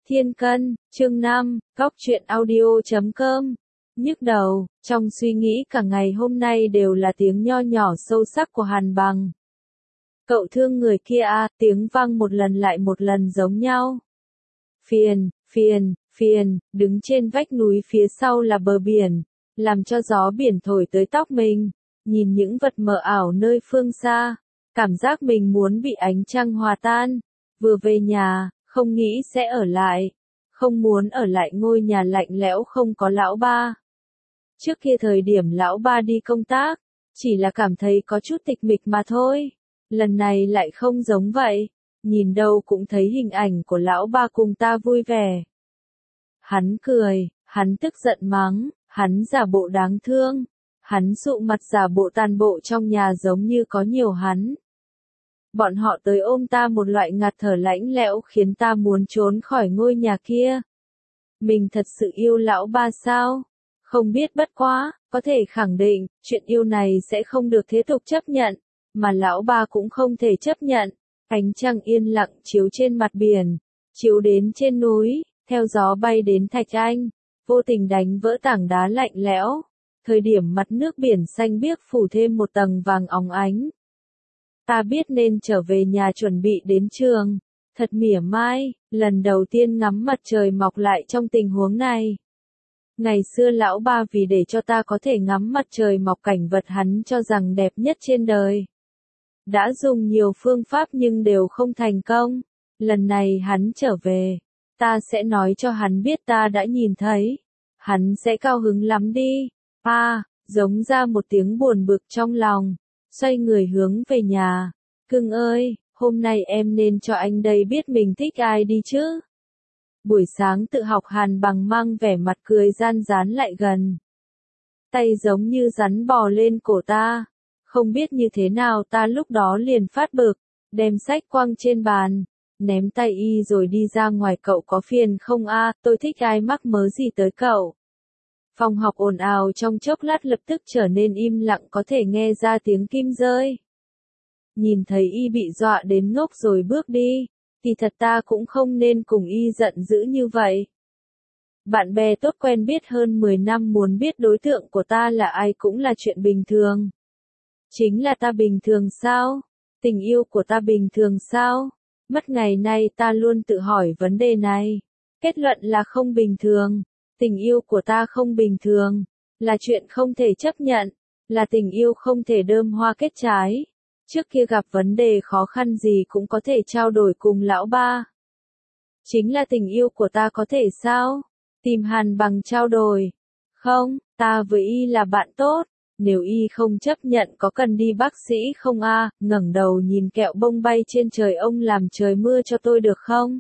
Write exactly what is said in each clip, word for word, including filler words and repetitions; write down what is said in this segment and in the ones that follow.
Thiên Cân, chương năm, Góc truyện audio chấm com. Nhức đầu, trong suy nghĩ cả ngày hôm nay đều là tiếng nho nhỏ sâu sắc của Hàn Bằng. Cậu thương người kia à, tiếng vang một lần lại một lần giống nhau. Phiền, phiền, phiền, đứng trên vách núi phía sau là bờ biển, làm cho gió biển thổi tới tóc mình, nhìn những vật mờ ảo nơi phương xa, cảm giác mình muốn bị ánh trăng hòa tan. Vừa về nhà, không nghĩ sẽ ở lại, không muốn ở lại ngôi nhà lạnh lẽo không có lão ba. Trước kia thời điểm lão ba đi công tác, chỉ là cảm thấy có chút tịch mịch mà thôi. Lần này lại không giống vậy, nhìn đâu cũng thấy hình ảnh của lão ba cùng ta vui vẻ. Hắn cười, hắn tức giận mắng, hắn giả bộ đáng thương, hắn dụ mặt giả bộ tàn bộ trong nhà giống như có nhiều hắn. Bọn họ tới ôm ta một loại ngạt thở lãnh lẽo khiến ta muốn trốn khỏi ngôi nhà kia. Mình thật sự yêu lão ba sao? Không biết, bất quá, có thể khẳng định, chuyện yêu này sẽ không được thế tục chấp nhận, mà lão ba cũng không thể chấp nhận. Ánh trăng yên lặng chiếu trên mặt biển, chiếu đến trên núi, theo gió bay đến Thạch Anh, vô tình đánh vỡ tảng đá lạnh lẽo. Thời điểm mặt nước biển xanh biếc phủ thêm một tầng vàng óng ánh. Ta biết nên trở về nhà chuẩn bị đến trường. Thật mỉa mai, lần đầu tiên ngắm mặt trời mọc lại trong tình huống này. Ngày xưa lão ba vì để cho ta có thể ngắm mặt trời mọc cảnh vật hắn cho rằng đẹp nhất trên đời. Đã dùng nhiều phương pháp nhưng đều không thành công. Lần này hắn trở về, ta sẽ nói cho hắn biết ta đã nhìn thấy. Hắn sẽ cao hứng lắm đi. À, giống ra một tiếng buồn bực trong lòng. Xoay người hướng về nhà. Cưng ơi, hôm nay em nên cho anh đây biết mình thích ai đi chứ. Buổi sáng tự học Hàn Bằng mang vẻ mặt cười gian dán lại gần. Tay giống như rắn bò lên cổ ta. Không biết như thế nào ta lúc đó liền phát bực, đem sách quăng trên bàn, ném tay y rồi đi ra ngoài. Cậu có phiền không a? Tôi thích ai mắc mớ gì tới cậu. Phòng học ồn ào trong chốc lát lập tức trở nên im lặng, có thể nghe ra tiếng kim rơi. Nhìn thấy y bị dọa đến ngốc rồi bước đi, thì thật ta cũng không nên cùng y giận dữ như vậy. Bạn bè tốt quen biết hơn mười năm muốn biết đối tượng của ta là ai cũng là chuyện bình thường. Chính là ta bình thường sao? Tình yêu của ta bình thường sao? Mất ngày nay ta luôn tự hỏi vấn đề này. Kết luận là không bình thường. Tình yêu của ta không bình thường, là chuyện không thể chấp nhận, là tình yêu không thể đơm hoa kết trái. Trước kia gặp vấn đề khó khăn gì cũng có thể trao đổi cùng lão ba. Chính là tình yêu của ta có thể sao? Tìm Hàn Bằng trao đổi. Không, ta với y là bạn tốt. Nếu y không chấp nhận có cần đi bác sĩ không a? À? Ngẩng đầu nhìn kẹo bông bay trên trời, ông làm trời mưa cho tôi được không?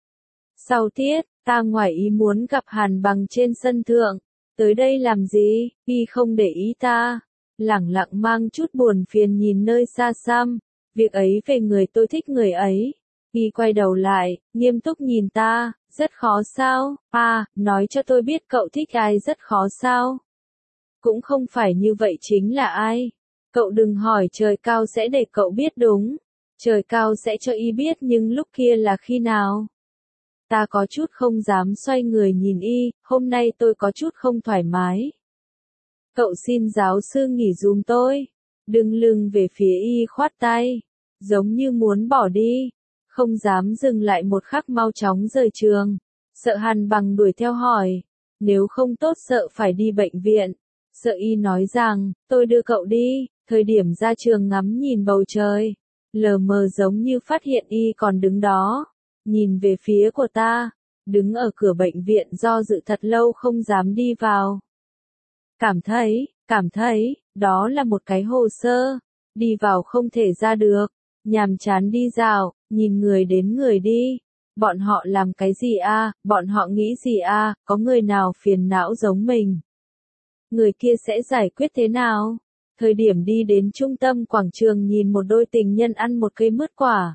Sau tiết, ta ngoài ý muốn gặp Hàn Bằng trên sân thượng. Tới đây làm gì? Y không để ý ta. Lẳng lặng mang chút buồn phiền nhìn nơi xa xăm. Việc ấy về người tôi thích người ấy. Y quay đầu lại, nghiêm túc nhìn ta. Rất khó sao? À, nói cho tôi biết cậu thích ai rất khó sao? Cũng không phải như vậy, chính là ai? Cậu đừng hỏi, trời cao sẽ để cậu biết đúng. Trời cao sẽ cho y biết, nhưng lúc kia là khi nào? Ta có chút không dám xoay người nhìn y, hôm nay tôi có chút không thoải mái. Cậu xin giáo sư nghỉ dùm tôi. Đứng lưng về phía y khoát tay, giống như muốn bỏ đi. Không dám dừng lại một khắc, mau chóng rời trường. Sợ Hàn Bằng đuổi theo hỏi. Nếu không tốt sợ phải đi bệnh viện. Sợ y nói rằng, tôi đưa cậu đi. Thời điểm ra trường ngắm nhìn bầu trời, lờ mờ giống như phát hiện y còn đứng đó. Nhìn về phía của ta, đứng ở cửa bệnh viện do dự thật lâu không dám đi vào. Cảm thấy, cảm thấy, đó là một cái hồ sơ, đi vào không thể ra được, nhàm chán đi dạo, nhìn người đến người đi. Bọn họ làm cái gì a? À? Bọn họ nghĩ gì a? À? Có người nào phiền não giống mình? Người kia sẽ giải quyết thế nào? Thời điểm đi đến trung tâm quảng trường nhìn một đôi tình nhân ăn một cây mứt quả.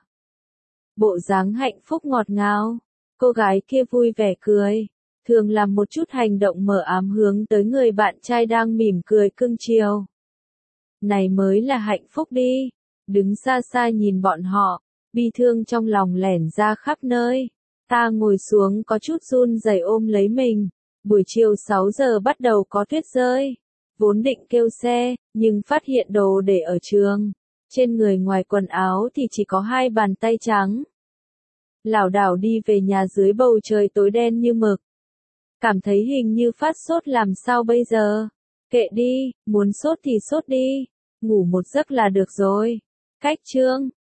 Bộ dáng hạnh phúc ngọt ngào, cô gái kia vui vẻ cười, thường làm một chút hành động mờ ám hướng tới người bạn trai đang mỉm cười cưng chiều. Này mới là hạnh phúc đi. Đứng xa xa nhìn bọn họ, bi thương trong lòng lẻn ra khắp nơi. Ta ngồi xuống có chút run rẩy ôm lấy mình. Buổi chiều sáu giờ bắt đầu có tuyết rơi. Vốn định kêu xe, nhưng phát hiện đồ để ở trường. Trên người ngoài quần áo thì chỉ có hai bàn tay trắng. Lảo đảo đi về nhà dưới bầu trời tối đen như mực. Cảm thấy hình như phát sốt làm sao bây giờ? Kệ đi, muốn sốt thì sốt đi. Ngủ một giấc là được rồi. Cách chương